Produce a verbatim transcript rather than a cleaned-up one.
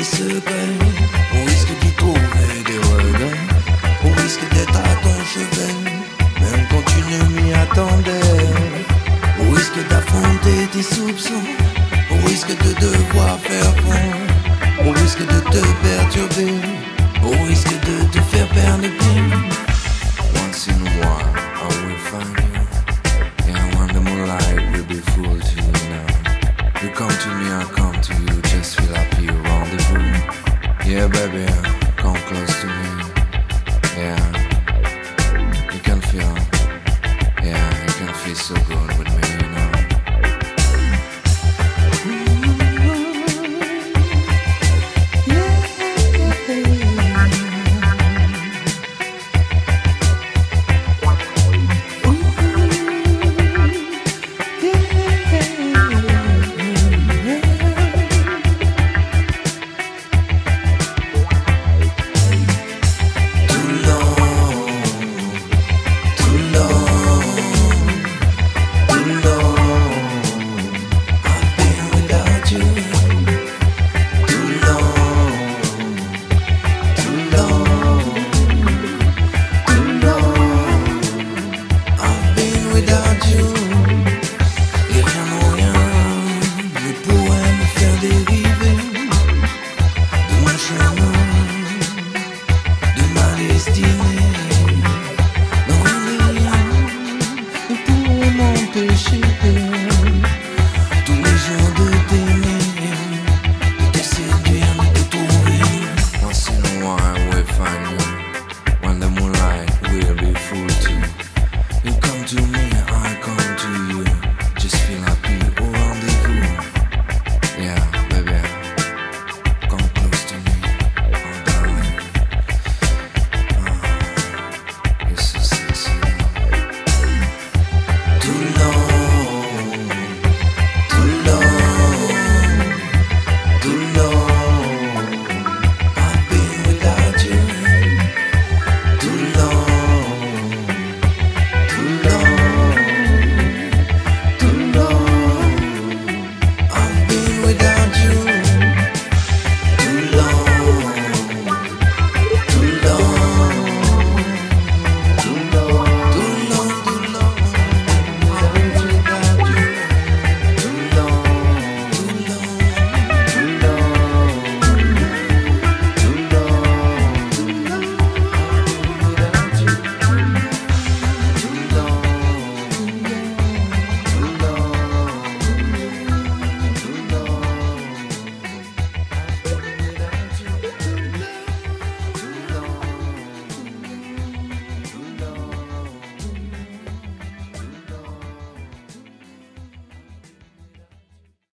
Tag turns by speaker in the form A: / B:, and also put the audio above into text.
A: tes secrets, au risque d'y trouver des regrets, au risque d'être à ton chevet, même quand tu ne m'y attendais, au risque d'affronter tes soupçons, au risque de devoir faire fond, au risque de te perturber, au risque de te faire perdre pied. Once in a while I will find you, yeah, when the moonlight will be full to you now. You come to me, I come to you, just feel happy, rendezvous. Yeah, baby.